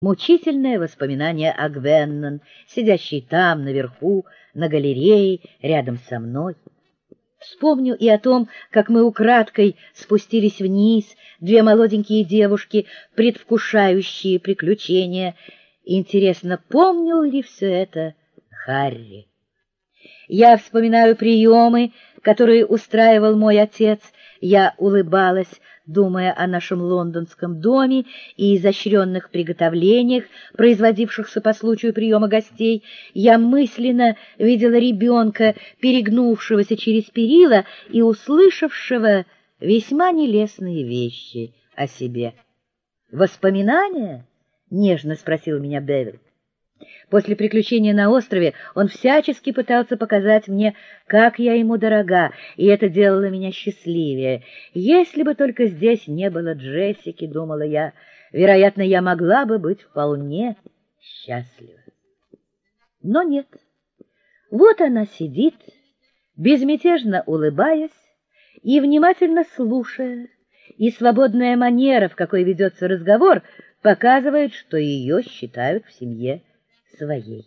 Мучительное воспоминание о Гвеннон, сидящей там, наверху, на галерее, рядом со мной. Вспомню и о том, как мы украдкой спустились вниз, две молоденькие девушки, предвкушающие приключения. Интересно, помнил ли все это Харри? Я вспоминаю приемы, которые устраивал мой отец. Я улыбалась, думая о нашем лондонском доме и изощренных приготовлениях, производившихся по случаю приема гостей. Я мысленно видела ребенка, перегнувшегося через перила и услышавшего весьма нелестные вещи о себе. «Воспоминания?» — нежно спросил меня Бевиль. После приключения на острове он всячески пытался показать мне, как я ему дорога, и это делало меня счастливее. Если бы только здесь не было Джессики, думала я, вероятно, я могла бы быть вполне счастлива. Но нет. Вот она сидит, безмятежно улыбаясь и внимательно слушая, и свободная манера, в какой ведется разговор, показывает, что ее считают в семье своей.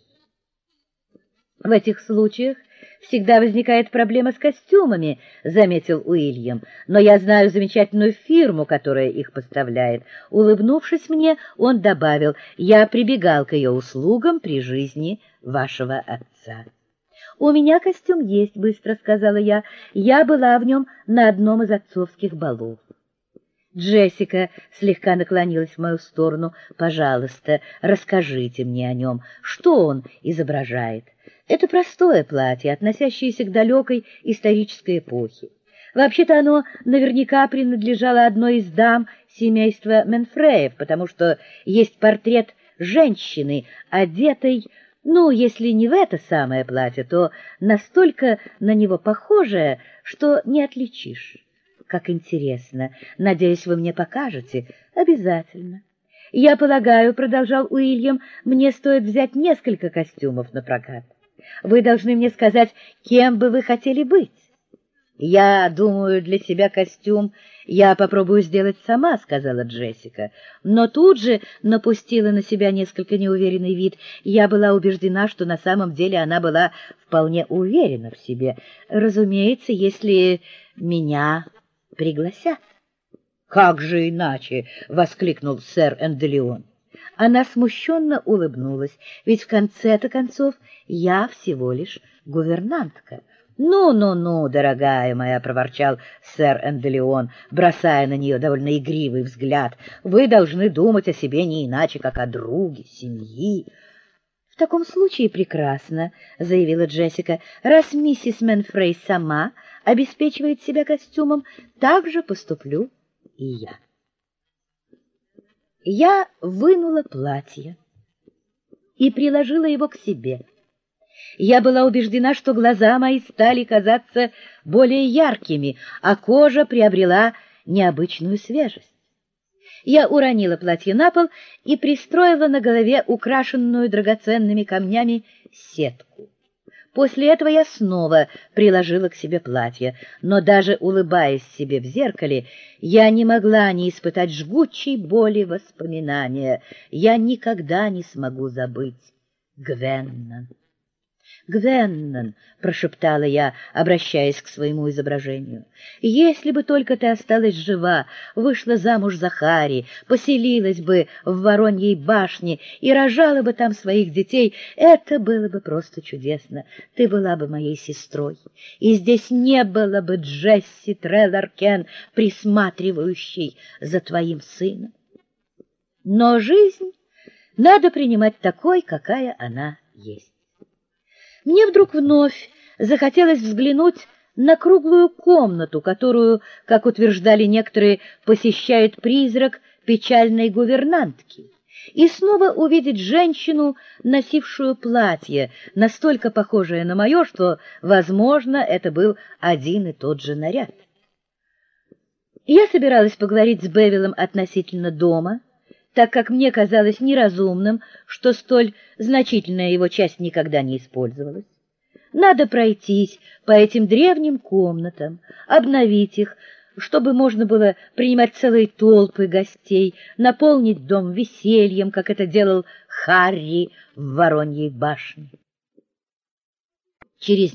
В этих случаях всегда возникает проблема с костюмами, заметил Уильям, но я знаю замечательную фирму, которая их поставляет. Улыбнувшись мне, он добавил: я прибегал к ее услугам при жизни вашего отца. «У меня костюм есть», — быстро сказала я. «Я была в нем на одном из отцовских балов». Джессика слегка наклонилась в мою сторону. «Пожалуйста, расскажите мне о нем. Что он изображает?» «Это простое платье, относящееся к далекой исторической эпохе. Вообще-то оно наверняка принадлежало одной из дам семейства Менфреев, потому что есть портрет женщины, одетой, если не в это самое платье, то настолько на него похожее, что не отличишь». «Как интересно! Надеюсь, вы мне покажете?» «Обязательно». «Я полагаю, — продолжал Уильям, — мне стоит взять несколько костюмов на прокат. Вы должны мне сказать, кем бы вы хотели быть». «Я думаю, для себя костюм я попробую сделать сама», — сказала Джессика, но тут же напустила на себя несколько неуверенный вид. Я была убеждена, что на самом деле она была вполне уверена в себе. «Разумеется, если меня пригласят». «Как же иначе?» — воскликнул сэр Энделеон. Она смущенно улыбнулась, ведь в конце-то концов я всего лишь гувернантка. «Ну, дорогая моя», — проворчал сэр Энделеон, бросая на нее довольно игривый взгляд, «вы должны думать о себе не иначе, как о друге, семьи». «В таком случае прекрасно», — заявила Джессика. «Раз миссис Менфрей сама обеспечивает себя костюмом, так же поступлю и я». Я вынула платье и приложила его к себе. Я была убеждена, что глаза мои стали казаться более яркими, а кожа приобрела необычную свежесть. Я уронила платье на пол и пристроила на голове украшенную драгоценными камнями сетку. После этого я снова приложила к себе платье, но даже улыбаясь себе в зеркале, я не могла не испытать жгучей боли воспоминания. Я никогда не смогу забыть Гвеннон. «Гвеннон», — прошептала я, обращаясь к своему изображению, — «если бы только ты осталась жива, вышла замуж за Харри, поселилась бы в Вороньей башне и рожала бы там своих детей, это было бы просто чудесно. Ты была бы моей сестрой, и здесь не было бы Джесси Трелларкен, присматривающей за твоим сыном. Но жизнь надо принимать такой, какая она есть». Мне вдруг вновь захотелось взглянуть на круглую комнату, которую, как утверждали некоторые, посещает призрак печальной гувернантки, и снова увидеть женщину, носившую платье, настолько похожее на мое, что, возможно, это был один и тот же наряд. Я собиралась поговорить с Бевилем относительно дома, так как мне казалось неразумным, что столь значительная его часть никогда не использовалась. Надо пройтись по этим древним комнатам, обновить их, чтобы можно было принимать целые толпы гостей, наполнить дом весельем, как это делал Харри в Вороньей башне. Через